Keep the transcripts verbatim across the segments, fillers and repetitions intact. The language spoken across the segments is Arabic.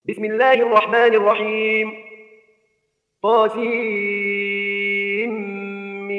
بسم الله الرحمن الرحيم. طاسيم.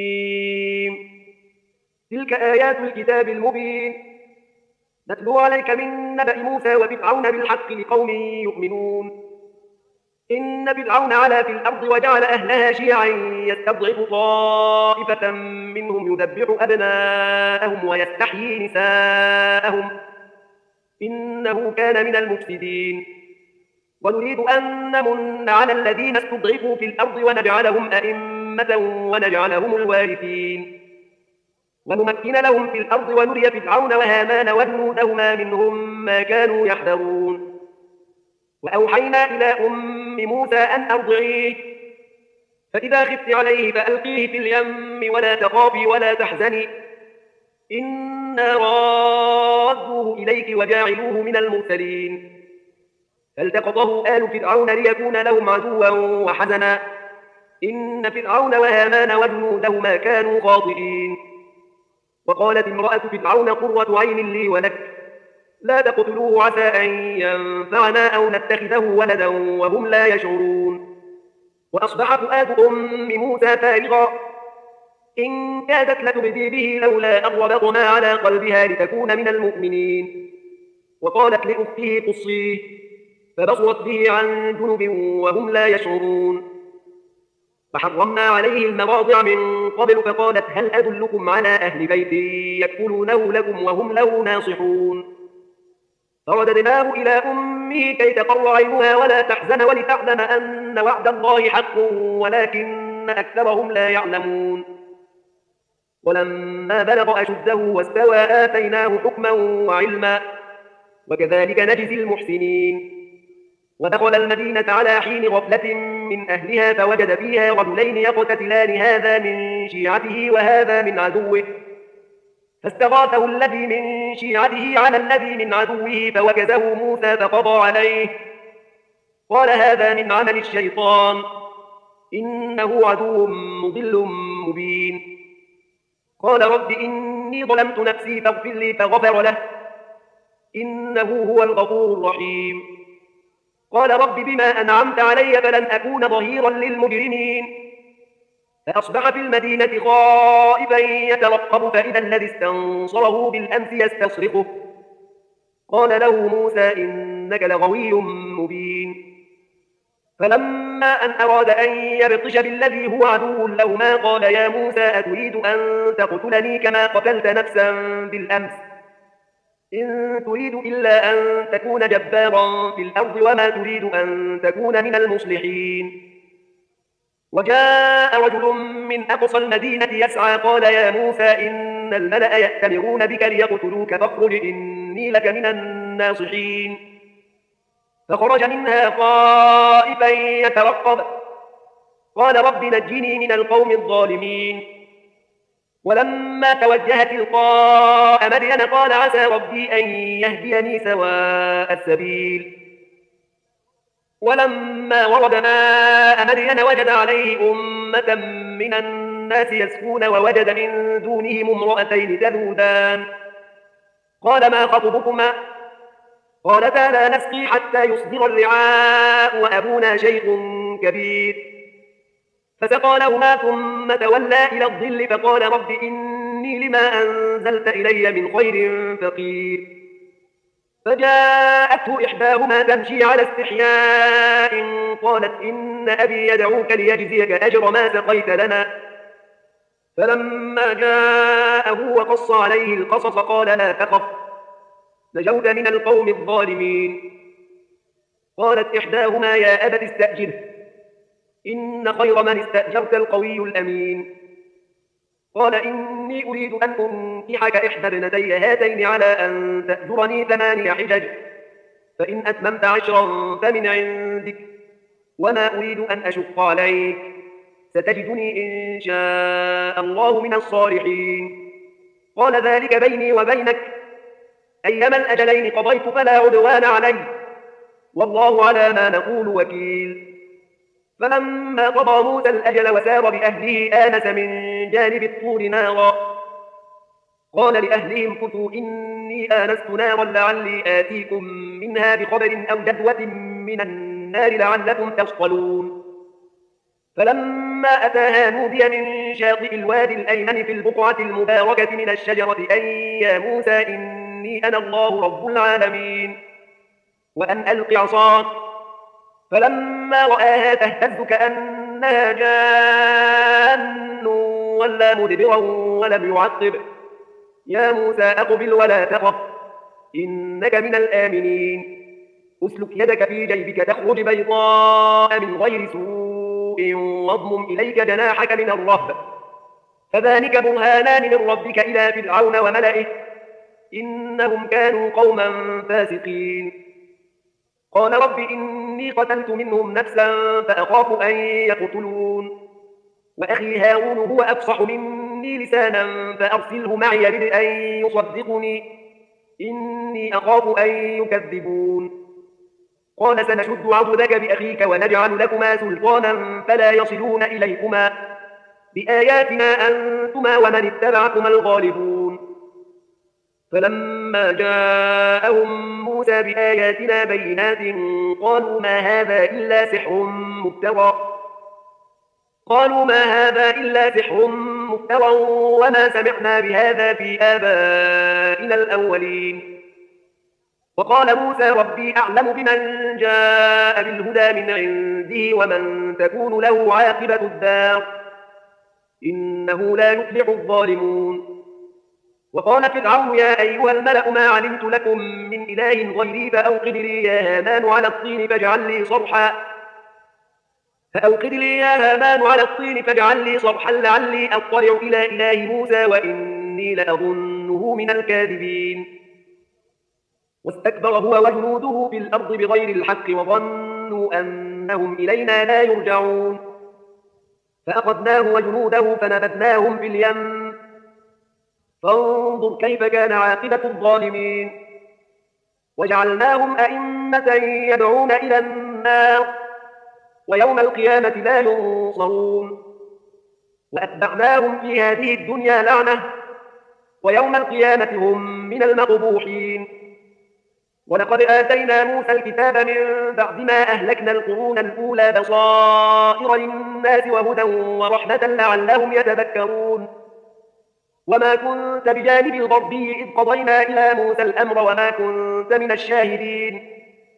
تلك آيات الكتاب المبين نتلو عليك من نبأ موسى وفرعون بالحق لقوم يؤمنون. إن فرعون علا في الأرض وجعل أهلها شيعا يستضعف طائفة منهم يذبح أبناءهم ويستحيي نساءهم إنه كان من المفسدين. ونريد أن نمن على الذين استضعفوا في الأرض ونجعلهم أئمة ونجعلهم الوارثين ونمكن لهم في الأرض ونري فرعون وهامان وجنودهما منهم ما كانوا يحذرون. وأوحينا إلى أم موسى أن أرضعيه فإذا خفت عليه فألقيه في اليم ولا تخافي ولا تحزني إنا رادوه إليك وجاعلوه من المرسلين. فالتقطه آل فرعون ليكون لهم عدوا وحزنا إن فرعون وهامان وجنودهما كانوا خاطئين. وقالت امرأة فرعون قرة عين لي ولك لا تقتلوه عسى أن ينفعنا أو نتخذه ولدا وهم لا يشعرون. وأصبح فؤاد أم موسى فارغا إن كادت لتبدي به لولا أن ربطنا على قلبها لتكون من المؤمنين. وقالت لأخته قصيه فبصرت به عن جنب وهم لا يشعرون. فحرمنا عليه المراضع من قبل فقالت هل أدلكم على أهل بيت يكفلونه لكم وهم له ناصحون. فرددناه إلى أمه كي تقر عينها ولا تحزن ولتعلم أن وعد الله حق ولكن أكثرهم لا يعلمون. ولما بلغ أشده واستوى آتيناه حكما وعلما وكذلك نجزي المحسنين. ودخل المدينة على حين غفلة من أهلها فوجد فيها رجلين يقتتلان هذا من شيعته وهذا من عدوه فاستغاثه الذي من شيعته على الذي من عدوه فوكزه موسى فقضى عليه قال هذا من عمل الشيطان إنه عدو مضل مبين. قال رب إني ظلمت نفسي فاغفر لي فغفر له إنه هو الغفور الرحيم. قال رب بما أنعمت علي فلن أكون ظهيرا للمجرمين. فأصبح في المدينة خائفا يترقب فإذا الذي استنصره بالأمس يستصرخه قال له موسى إنك لغوي مبين. فلما أن أراد أن يبطش بالذي هو عدو لهما قال يا موسى أتريد أن تقتلني كما قتلت نفسا بالأمس إن تريد إلا أن تكون جبارا في الأرض وما تريد أن تكون من المصلحين. وجاء رجل من أقصى المدينة يسعى قال يا موسى إن الملأ يأتمرون بك ليقتلوك فاخرج إني لك من الناصحين. فخرج منها خائفا يترقب قال رب نجني من القوم الظالمين. ولما توجه تلقاء مدين قال عسى ربي أن يهديني سواء السبيل. ولما ورد ماء مدين وجد عليه أمة من الناس يسكون ووجد من دونهم امرأتين تذودان قال ما خطبكما قالتا لا نسقي حتى يصدر الرعاء وأبونا شيخ كبير. فسقى لهما ثم تولى إلى الظل فقال رب إني لما أنزلت إلي من خير فقير. فجاءته إحداهما تمشي على استحياء قالت إن أبي يدعوك ليجزيك أجر ما سقيت لنا. فلما جاءه وقص عليه القصص قال لا تخف نجوت من القوم الظالمين. قالت إحداهما يا أبت استأجره إن خير من استأجرت القوي الأمين. قال إني أريد أن أنكحك إحدى ابنتي هاتين على أن تأجرني ثماني حجج فإن أتممت عشرا فمن عندك وما أريد أن أشق عليك ستجدني إن شاء الله من الصالحين. قال ذلك بيني وبينك أيما الأجلين قضيت فلا عدوان علي والله على ما نقول وكيل. فلما قضى موسى الأجل وسار بأهله آنس من جانب الطور نارا قال لأهلهم كثوا إني آنست نارا لعلي آتيكم منها بخبر أو جذوة من النار لعلكم تصطلون. فلما أتاها نودي من شاطئ الوادي الأيمن في البقعة المباركة من الشجرة أن يا موسى إني أنا الله رب العالمين وأن ألق عصاك. فلما رآها تهتز كأنها جان ولا مدبرا ولم يعقب. يا موسى أقبل ولا تخف إنك من الآمنين. أسلك يدك في جيبك تخرج بيضاء من غير سوء واضمم إليك جناحك من الرهب فذلك برهانان من ربك إلى فرعون وملئه إنهم كانوا قوما فاسقين. قال رب إني قتلت منهم نفسا فأخاف أن يقتلون وأخي هارون هو أفصح مني لسانا فأرسله معي يرد أن يصدقني إني أخاف أن يكذبون. قال سنشد عضدك بأخيك ونجعل لكما سلطانا فلا يصلون إليكما بآياتنا أنتما ومن اتبعكما الغالبون. فلما جاءهم موسى بآياتنا بينات قالوا ما هذا إلا سحر مفترى قالوا ما هذا إلا سحر مفترى وما سمعنا بهذا في آبائنا الأولين. وقال موسى ربي أعلم بمن جاء بالهدى من عنده ومن تكون له عاقبة الدار إنه لا يفلح الظالمون. وقال فرعون يا أيها الملأ ما علمت لكم من إله غيري فأوقد لي يا هامان على الطين فاجعل لي صرحا فأوقد لي يا هامان على الطين فاجعل لي صرحا لعلي أطلع إلى إله موسى وإني لأظنه من الكاذبين. واستكبر هو وجنوده في الأرض بغير الحق وظنوا أنهم إلينا لا يرجعون فأخذناه وجنوده فنبذناهم في اليم فانظر كيف كان عاقبة الظالمين. وجعلناهم أئمة يدعون إلى النار ويوم القيامة لا ينصرون وأتبعناهم في هذه الدنيا لعنة ويوم القيامة هم من المقبوحين. ولقد آتينا موسى الكتاب من بعد ما أهلكنا القرون الأولى بصائر للناس وهدى ورحمة لعلهم يتذكرون. وما كنت بجانب الغربي إذ قضينا إلى موسى الأمر وما كنت من الشاهدين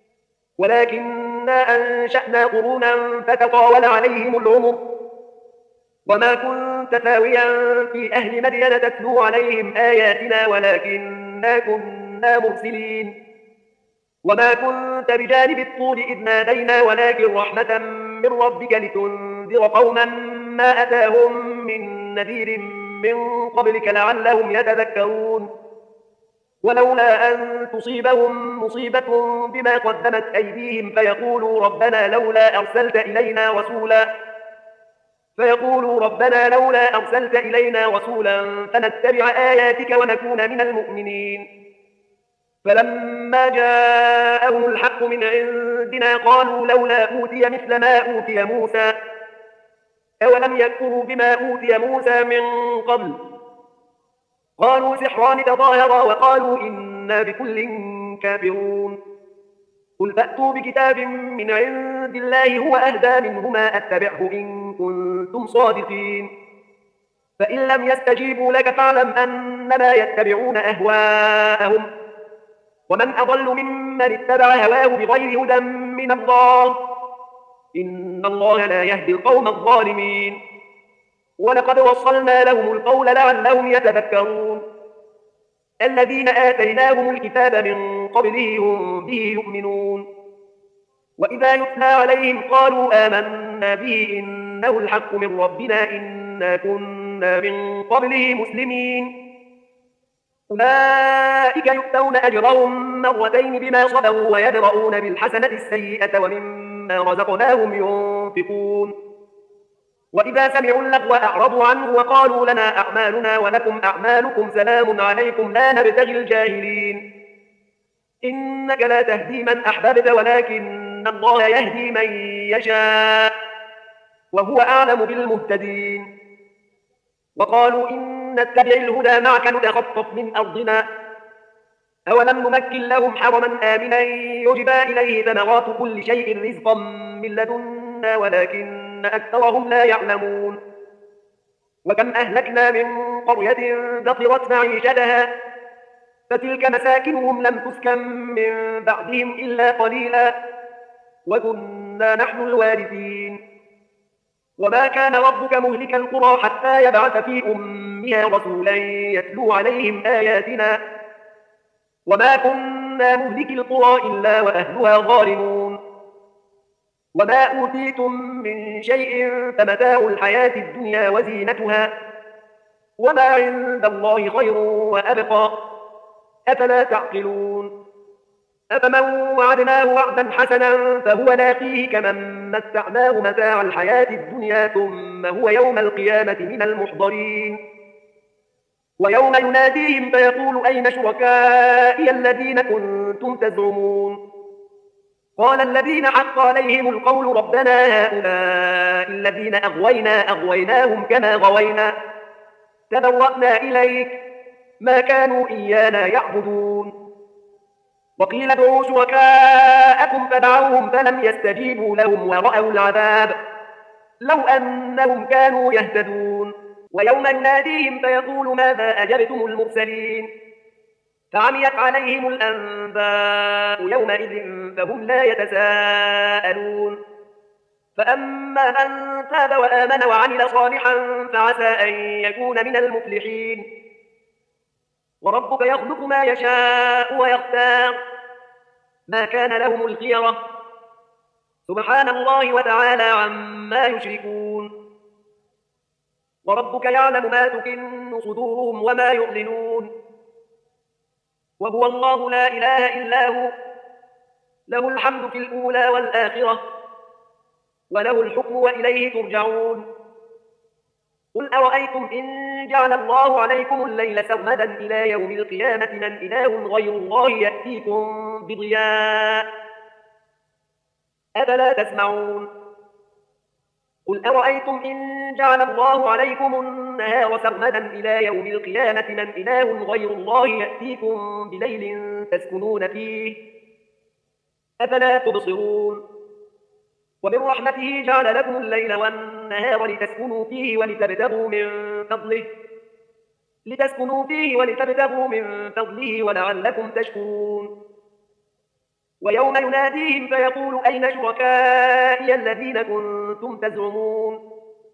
ولكننا أنشأنا قرونا فتطاول عليهم العمر وما كنت ثاويا في أهل مدين تتلو عليهم آياتنا ولكننا كنا مرسلين. وما كنت بجانب الطور إذ نادينا ولكن رحمة من ربك لتنذر قوما ما أتاهم من نذير من قبلك لعلهم يتذكرون. ولولا أن تصيبهم مصيبة بما قدمت أيديهم فيقولوا ربنا لولا أرسلت إلينا رسولا فيقولوا ربنا لولا أرسلت إلينا رسولا فنتبع آياتك ونكون من المؤمنين. فلما جاءهم الحق من عندنا قالوا لولا أوتي مثل ما أوتي موسى أولم يكفروا بما أوتي موسى من قبل قالوا سحران تظاهرا وقالوا إنا بكل كافرون. قل فأتوا بكتاب من عند الله هو أهدى منهما أتبعه إن كنتم صادقين فإن لم يستجيبوا لك فاعلم أنما يتبعون أهواءهم ومن أضل ممن اتبع هواه بغير هدى من الله إن الله لا يهدي القوم الظالمين. ولقد وصلنا لهم القول لعلهم يتذكرون. الذين آتيناهم الكتاب من قبله هم به يؤمنون وإذا يتلى عليهم قالوا آمنا به إنه الحق من ربنا إنا كنا من قبله مسلمين. أولئك يؤتون أجرهم مرتين بما صبروا ويدرؤون بالحسنة السيئة ومما رزقناهم ينفقون. وإذا سمعوا اللغو أعرضوا عنه وقالوا لنا أعمالنا ولكم أعمالكم سلام عليكم لا نبتغي الجاهلين. إنك لا تهدي من أحببت ولكن الله يهدي من يشاء وهو أعلم بالمهتدين. وقالوا إن نتبع الهدى معك نتخطف من أرضنا أولم نمكن لهم حرما آمنا يجبى إليه ثمرات كل شيء رزقا من لدنا ولكن أكثرهم لا يعلمون وكم أهلكنا من قرية بطرت معيشتها فتلك مساكنهم لم تسكن من بعدهم إلا قليلا وكنا نحن الوارثين وما كان ربك مهلك القرى حتى يبعث في أمها رسولا يتلو عليهم آياتنا وما كنا مهلك القرى إلا وأهلها ظالمون وما أوتيتم من شيء فمتاع الحياة الدنيا وزينتها وما عند الله خير وأبقى أفلا تعقلون أفمن وعدناه وعدا حسنا فهو لاقيه كمن متعناه متاع الحياة الدنيا ثم هو يوم القيامة من المحضرين ويوم يناديهم فيقول أين شركائي الذين كنتم تزعمون قال الذين حق عليهم القول ربنا هؤلاء الذين أغوينا أغويناهم كما غوينا تبرأنا إليك ما كانوا إيانا يعبدون وقيل ادعوا شركاءكم فدعوهم فلم يستجيبوا لهم ورأوا العذاب لو أنهم كانوا يهتدون ويوم يناديهم فيقول ماذا أجبتم المرسلين فعميت عليهم الأنباء يومئذ فهم لا يتساءلون فأما من تاب وآمن وعمل صالحا فعسى أن يكون من المفلحين وربك يخلق ما يشاء ويختار ما كان لهم الخيرة سبحان الله وتعالى عما يشركون وربك يعلم ما تكن صدورهم وما يعلنون وهو الله لا إله إلا هو له الحمد في الأولى والآخرة وله الحكم وإليه ترجعون قل أرأيتم إن جعل الله عليكم الليل سرمدا إلى يوم القيامة من إله غير الله يأتيكم بضياء أفلا تسمعون قل أرأيتم إن جعل الله عليكم النهار سرمدا إلى يوم القيامة من إله غير الله يأتيكم بليل تسكنون فيه أفلا تبصرون ومن رحمته جعل لكم الليل والنهار لتسكنوا فيه ولتبتغوا من فضله لتسكنوا فيه ولتبتغوا من فضله ولعلكم تشكرون ويوم يناديهم فيقول أين شركائي الذين كنتم تزعمون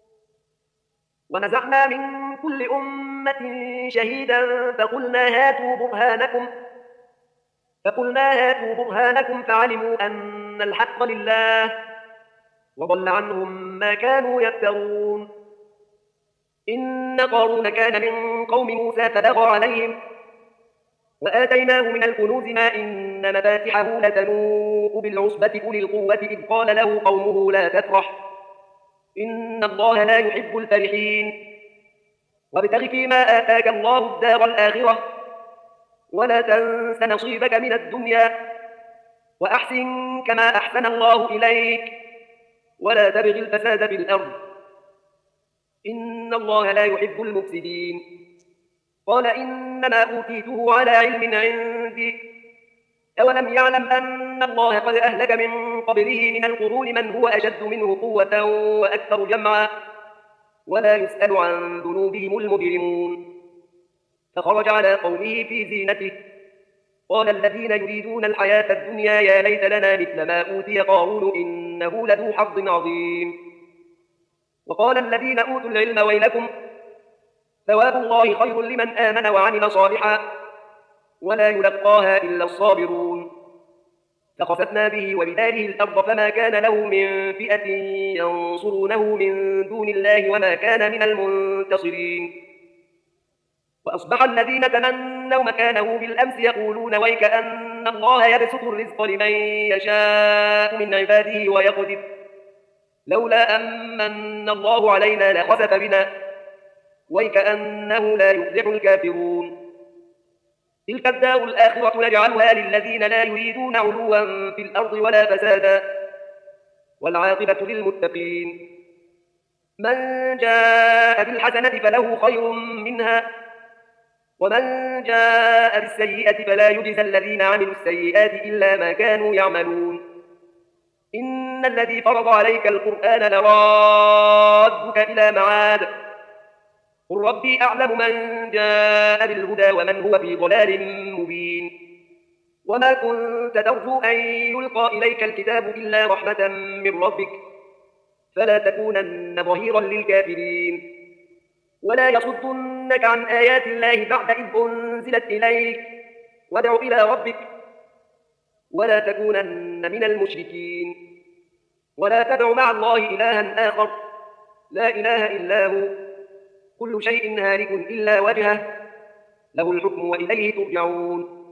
ونزعنا من كل أمة شهيدا فقلنا هاتوا برهانكم فقلنا هاتوا برهانكم فعلموا أن الحق لله وضل عنهم ما كانوا يفترون إن قارون كان من قوم موسى فبغى عليهم وآتيناه من الكنوز ما إن مفاتحه لتنوء بالعصبة أولي القوة إذ قال له قومه لا تفرح إن الله لا يحب الفرحين وابتغ فيما آتاك الله الدار الآخرة ولا تنس نصيبك من الدنيا وأحسن كما أحسن الله إليك ولا تبغ الفساد في الأرض إن الله لا يحب المفسدين قال إنما أوتيته على علم عندي أولم يعلم أن الله قد أهلك من قبله من القرون من هو أشد منه قوة وأكثر جمعا ولا يسأل عن ذنوبهم المجرمون فخرج على قومه في زينته قال الذين يريدون الحياة الدنيا يا ليت لنا مثل ما أوتي قارون إنه لذو حظ عظيم وقال الذين أوتوا العلم ويلكم ثواب الله خير لمن آمن وعمل صالحا ولا يلقاها إلا الصابرون فخسفنا به وبداره الأرض فما كان له من فئة ينصرونه من دون الله وما كان من المنتصرين وأصبح الذين تمنوا مكانه بالأمس يقولون ويك أن الله يبسط الرزق لمن يشاء من عباده ويقدر لولا أمن الله علينا لخسف بنا ويك أنه لا يفلح الكافرون تلك الدار الآخرة نجعلها للذين لا يريدون علوا في الأرض ولا فسادا والعاقبة للمتقين من جاء بالحسنة فله خير منها ومن جاء بالسيئة فلا يجزى الذين عملوا السيئات إلا ما كانوا يعملون إن الذي فرض عليك القرآن لرادك إلى معاد قل ربي أعلم من جاء بالهدى ومن هو في ضلال مبين وما كنت ترجو أن يلقى إليك الكتاب إلا رحمة من ربك فلا تكونن ظهيرا للكافرين ولا يصدنك عن آيات الله بعد إذ أنزلت إليك وادع إلى ربك ولا تكونن من المشركين ولا تدع مع الله إلها آخر لا إله إلا هو كل شيء هالك إلا وجهه له الحكم وإليه ترجعون